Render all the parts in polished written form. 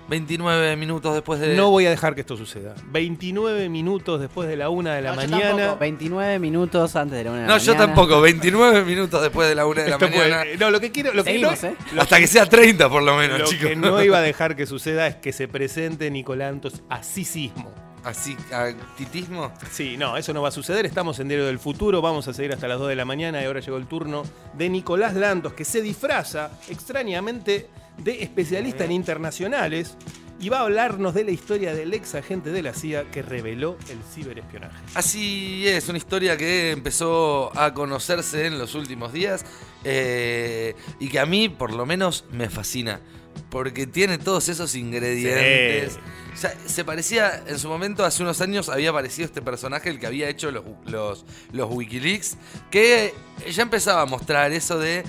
29 minutos después de... No voy a dejar que esto suceda. 29 minutos después de la 1 de la mañana. Tampoco. 29 minutos antes de la 1 de la No, mañana. yo tampoco. 29 minutos después de la 1 de la Esto mañana. no, lo que quiero... Lo Seguimos, que no, ¿eh? lo Hasta que sea 30 por lo menos, Lo chicos. que no iba a dejar que suceda es que se presente Nicolantos así mismo. Así, ¿a titismo? Sí, no, eso no va a suceder. Estamos en Diario del Futuro, vamos a seguir hasta las 2 de la mañana y ahora llegó el turno de Nicolás Lantos, que se disfraza extrañamente de especialista en internacionales y va a hablarnos de la historia del ex agente de la CIA que reveló el ciberespionaje. Así es, una historia que empezó a conocerse en los últimos días y que a mí, por lo menos, me fascina. Porque tiene todos esos ingredientes. Sí. O sea, se parecía, en su momento, hace unos años, había aparecido este personaje, el que había hecho los Wikileaks, que ya empezaba a mostrar eso de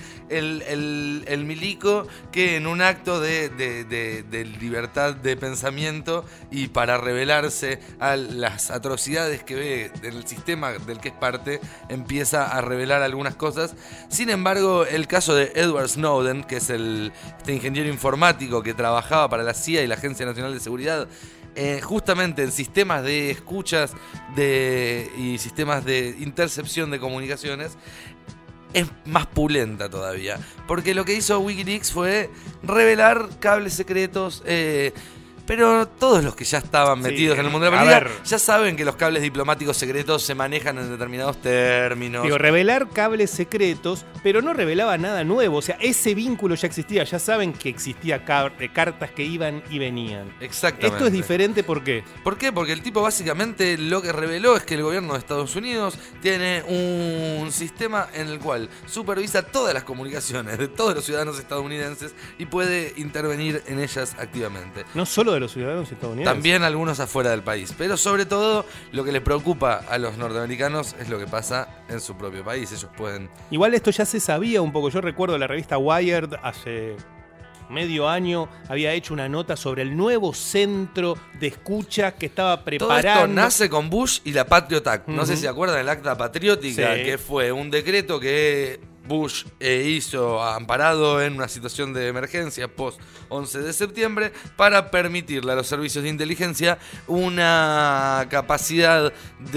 el milico que en un acto de libertad de pensamiento y para rebelarse a las atrocidades que ve del sistema del que es parte, empieza a revelar algunas cosas. Sin embargo, el caso de Edward Snowden, que es este ingeniero informático que trabajaba para la CIA y la Agencia Nacional de Seguridad, justamente en sistemas de escuchas y sistemas de intercepción de comunicaciones, es más pulenta todavía. Porque lo que hizo Wikileaks fue revelar cables secretos. Pero todos los que ya estaban metidos en el mundo de la política ya saben que los cables diplomáticos secretos se manejan en determinados términos. Digo, revelar cables secretos, pero no revelaba nada nuevo. O sea, ese vínculo ya existía. Ya saben que existía cartas que iban y venían. Exactamente. Esto es diferente, ¿por qué? ¿Por qué? Porque el tipo básicamente lo que reveló es que el gobierno de Estados Unidos tiene un sistema en el cual supervisa todas las comunicaciones de todos los ciudadanos estadounidenses y puede intervenir en ellas activamente. No solo de los ciudadanos estadounidenses. También algunos afuera del país. Pero sobre todo lo que le preocupa a los norteamericanos es lo que pasa en su propio país. Ellos pueden... Igual esto ya se sabía un poco. Yo recuerdo la revista Wired hace medio año había hecho una nota sobre el nuevo centro de escucha que estaba preparando. Todo esto nace con Bush y la Patriot Act. No sé si se acuerdan del Acta Patriótica, Sí. que fue un decreto que Bush hizo amparado en una situación de emergencia post 11 de septiembre para permitirle a los servicios de inteligencia una capacidad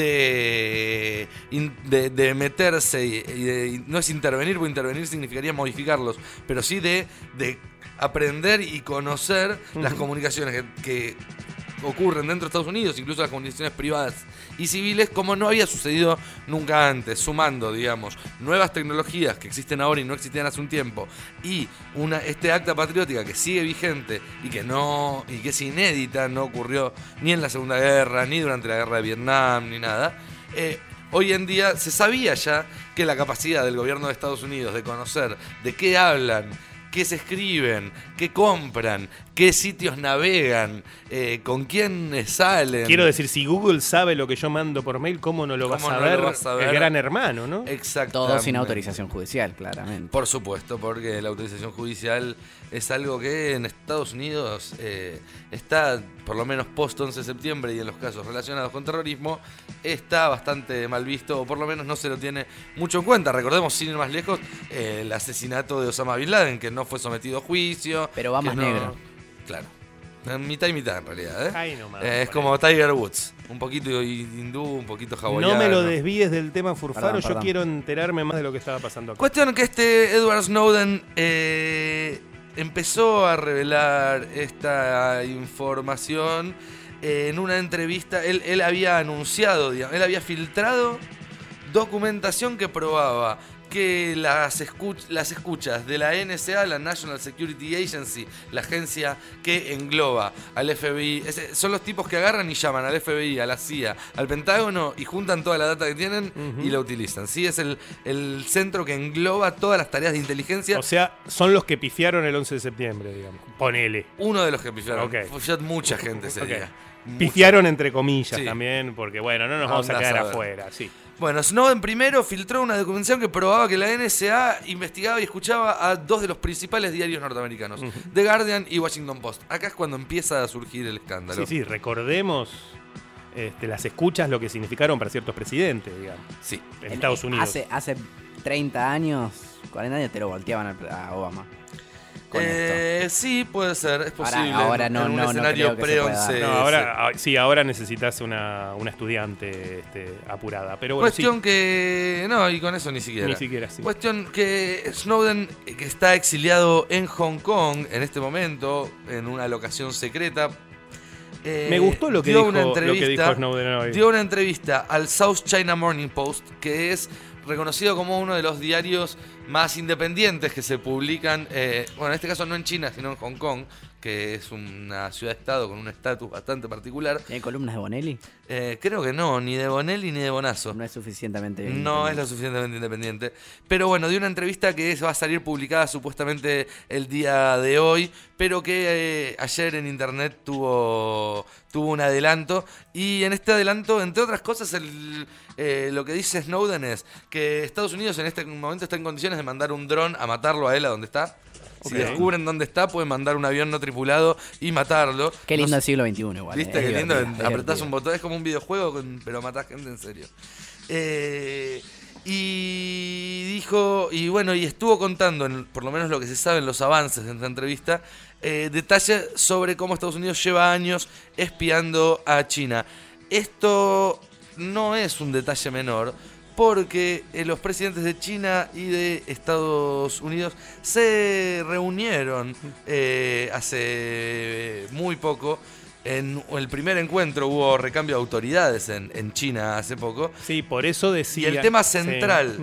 de meterse y no es intervenir, porque intervenir significaría modificarlos, pero sí de aprender y conocer las comunicaciones que ocurren dentro de Estados Unidos, incluso las comunicaciones privadas y civiles, como no había sucedido nunca antes, sumando, digamos, nuevas tecnologías que existen ahora y no existían hace un tiempo, y este acta patriótica que sigue vigente y que es inédita, no ocurrió ni en la Segunda Guerra, ni durante la Guerra de Vietnam, ni nada. Hoy en día se sabía ya que la capacidad del gobierno de Estados Unidos de conocer de qué hablan, qué se escriben, qué compran, qué sitios navegan, con quién salen. Quiero decir, si Google sabe lo que yo mando por mail, ¿cómo no lo va a saber el gran hermano, no? Exactamente. Todo sin autorización judicial, claramente. Por supuesto, porque la autorización judicial es algo que en Estados Unidos está, por lo menos post 11 de septiembre y en los casos relacionados con terrorismo, está bastante mal visto, o por lo menos no se lo tiene mucho en cuenta. Recordemos, sin ir más lejos, el asesinato de Osama Bin Laden, que no fue sometido a juicio. Pero va más negro. Claro. Mitad y mitad en realidad, Ay, no, es como Tiger Woods. Un poquito hindú, un poquito hawaiano. No me lo desvíes del tema Furfaro, Perdón. yo quiero enterarme más de lo que estaba pasando acá. Cuestión que Edward Snowden empezó a revelar esta información en una entrevista. Él había anunciado, digamos, él había filtrado documentación que probaba que las escuchas de la NSA, la National Security Agency, la agencia que engloba al FBI, son los tipos que agarran y llaman al FBI, a la CIA, al Pentágono y juntan toda la data que tienen y la utilizan. Sí, es el centro que engloba todas las tareas de inteligencia. O sea, son los que pifiaron el 11 de septiembre, digamos. Ponele. Uno de los que pifiaron. Ok. Fue mucha gente ese día. Pifiaron entre comillas Sí. también, porque bueno, no nos vamos a Andás quedar a ver. afuera, sí. Bueno, Snowden primero filtró una documentación que probaba que la NSA investigaba y escuchaba a dos de los principales diarios norteamericanos, The Guardian y Washington Post. Acá es cuando empieza a surgir el escándalo. Sí, recordemos las escuchas, lo que significaron para ciertos presidentes, digamos, Sí. en Estados Unidos. Hace 30 años, 40 años te lo volteaban a Obama. con esto. Sí, puede ser, es posible. Ahora en no, un no escenario creo que se pueda. pre-11. No, ahora necesitas una estudiante apurada. Pero bueno, Cuestión que... No, y con eso ni siquiera. Ni siquiera, sí. Cuestión que Snowden, que está exiliado en Hong Kong en este momento, en una locación secreta. Me gustó lo que dijo Snowden hoy. Dio una entrevista al South China Morning Post, que es reconocido como uno de los diarios más independientes que se publican, bueno, en este caso no en China, sino en Hong Kong, que es una ciudad-estado con un estatus bastante particular. ¿Hay columnas de Bonelli? Creo que no, ni de Bonelli ni de Bonazo. No es suficientemente No es lo suficientemente independiente. Pero bueno, dio una entrevista que va a salir publicada supuestamente el día de hoy, pero que ayer en internet tuvo un adelanto. Y en este adelanto, entre otras cosas, lo que dice Snowden es que Estados Unidos en este momento está en condiciones de mandar un dron a matarlo a él a donde está. Si descubren dónde está, pueden mandar un avión no tripulado y matarlo. Qué lindo el siglo XXI igual. ¿Viste? Qué lindo. Divertido, Apretás un botón, es como un videojuego, pero matás gente en serio. Y dijo, y bueno, y estuvo contando, por lo menos lo que se sabe en los avances de esta entrevista, detalles sobre cómo Estados Unidos lleva años espiando a China. Esto no es un detalle menor, porque los presidentes de China y de Estados Unidos se reunieron hace muy poco. En el primer encuentro hubo recambio de autoridades en China hace poco. Sí, por eso decía... Y el tema central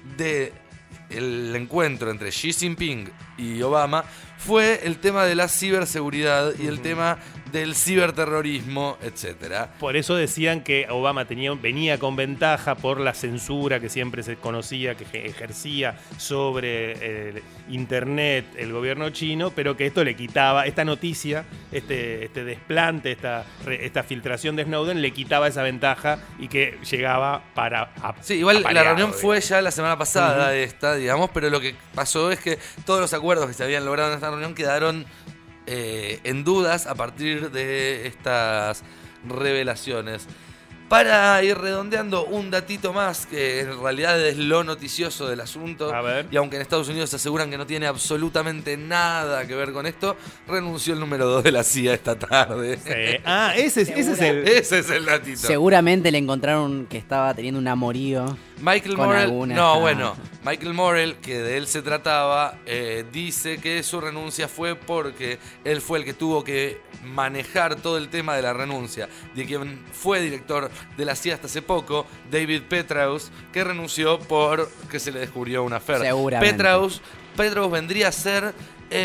del encuentro entre Xi Jinping y Obama fue el tema de la ciberseguridad y el tema del ciberterrorismo, etcétera. Por eso decían que Obama venía con ventaja por la censura que siempre se conocía que ejercía sobre internet el gobierno chino, pero que esto le quitaba, esta noticia, este desplante, esta filtración de Snowden le quitaba esa ventaja y que llegaba Sí, igual la reunión digamos. fue ya la semana pasada digamos, pero lo que pasó es que todos los acuerdos que se habían logrado en esta reunión quedaron en dudas a partir de estas revelaciones. Para ir redondeando un datito más, que en realidad es lo noticioso del asunto, A ver. y aunque en Estados Unidos aseguran que no tiene absolutamente nada que ver con esto, renunció el número 2 de la CIA esta tarde. Sí. Ah, ese es el datito. Seguramente le encontraron que estaba teniendo un amorío. Michael con Morrell, alguna- Michael Morrell, que de él se trataba, dice que su renuncia fue porque él fue el que tuvo que manejar todo el tema de la renuncia, de quien fue director de la CIA hasta hace poco, David Petraeus, que renunció porque se le descubrió una affair. Seguramente. Petraeus vendría a ser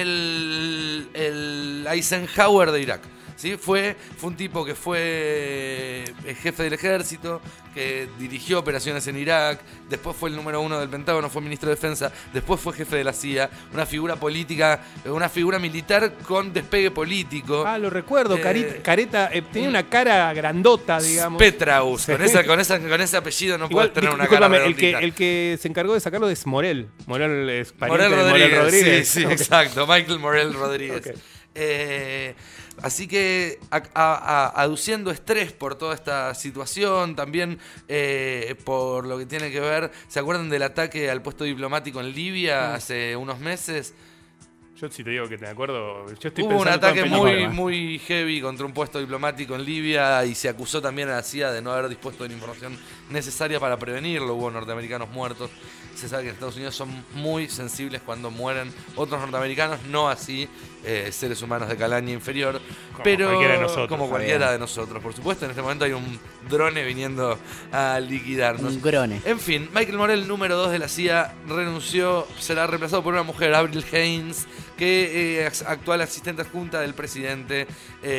el Eisenhower de Irak. ¿Sí? Fue un tipo que fue jefe del ejército, que dirigió operaciones en Irak, después fue el número 1 del Pentágono, fue ministro de Defensa, después fue jefe de la CIA, una figura política, una figura militar con despegue político. Ah, lo recuerdo, careta, tenía una cara grandota, digamos. Petraeus, con ese apellido no puedes tener una cara discúlpame, redondita. el que se encargó de sacarlo es Morel. Morel es pariente Morel de Rodríguez. Morel Rodríguez. Sí, Ok. exacto, Michael Morel Rodríguez. Ok. Así que aduciendo estrés por toda esta situación, también por lo que tiene que ver, ¿se acuerdan del ataque al puesto diplomático en Libia hace unos meses? Yo si te digo que te acuerdo, yo estoy Hubo un pensando todo en ataque películas. muy heavy contra un puesto diplomático en Libia y se acusó también a la CIA de no haber dispuesto de la información necesaria para prevenirlo. Hubo norteamericanos muertos. Se sabe que en Estados Unidos son muy sensibles cuando mueren otros norteamericanos, no así seres humanos de calaña inferior, pero cualquiera de nosotros. como cualquiera de nosotros. Por supuesto, en este momento hay un drone viniendo a liquidarnos. Un grone. En fin, Michael Morell, número 2 de la CIA, renunció, será reemplazado por una mujer, Avril Haines, que actual asistente adjunta del presidente.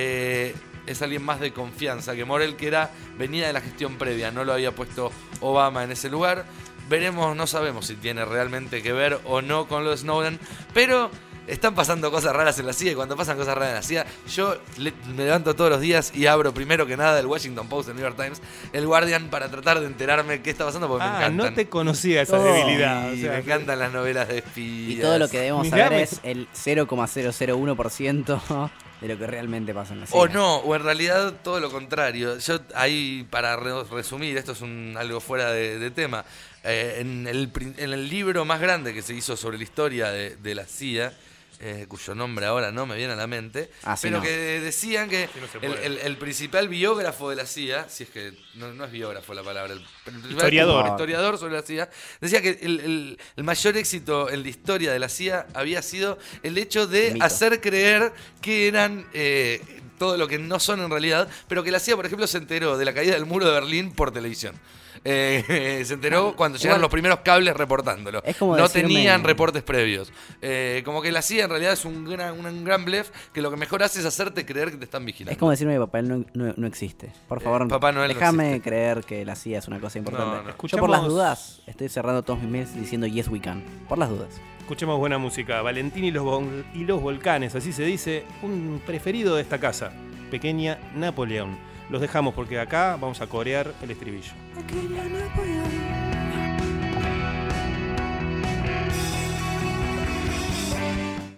Es alguien más de confianza que Morell, que venía de la gestión previa, no lo había puesto Obama en ese lugar. Veremos, no sabemos si tiene realmente que ver o no con lo de Snowden, pero están pasando cosas raras en la CIA, y cuando pasan cosas raras en la CIA, yo me levanto todos los días y abro primero que nada el Washington Post, el New York Times, el Guardian, para tratar de enterarme qué está pasando, porque me encantan. No te conocía esa Oh. debilidad. Y o sea, me encantan las novelas de espías. Y todo lo que debemos Mirá, saber es el 0,001% de lo que realmente pasa en la CIA. O no, o en realidad todo lo contrario. Yo ahí, para resumir, esto es algo fuera de tema. En el libro más grande que se hizo sobre la historia de la CIA, cuyo nombre ahora no me viene a la mente, Ah, sí, pero no. que decían que Sí, no se puede. el principal biógrafo de la CIA, si es que no es biógrafo la palabra, el principal Historiador. historiador sobre la CIA, decía que el mayor éxito en la historia de la CIA había sido el hecho de Mito. hacer creer que eran todo lo que no son en realidad, pero que la CIA, por ejemplo, se enteró de la caída del muro de Berlín por televisión. Se enteró cuando llegaron igual- los primeros cables reportándolo. Es como no decirme- tenían reportes previos. Como que la CIA en realidad es un gran bluff que lo que mejor hace es hacerte creer que te están vigilando. Es como decirme que Papá Noel no existe. Por favor, Papá Noel no déjame existe. creer que la CIA es una cosa importante. No, no. Yo por las Escuchamos- dudas estoy cerrando todos mis mails diciendo yes we can. Por las dudas. Escuchemos buena música. Valentín y los volcanes, así se dice. Un preferido de esta casa. Pequeña Napoleón. Los dejamos porque acá vamos a corear el estribillo. Pequeña Napoleón.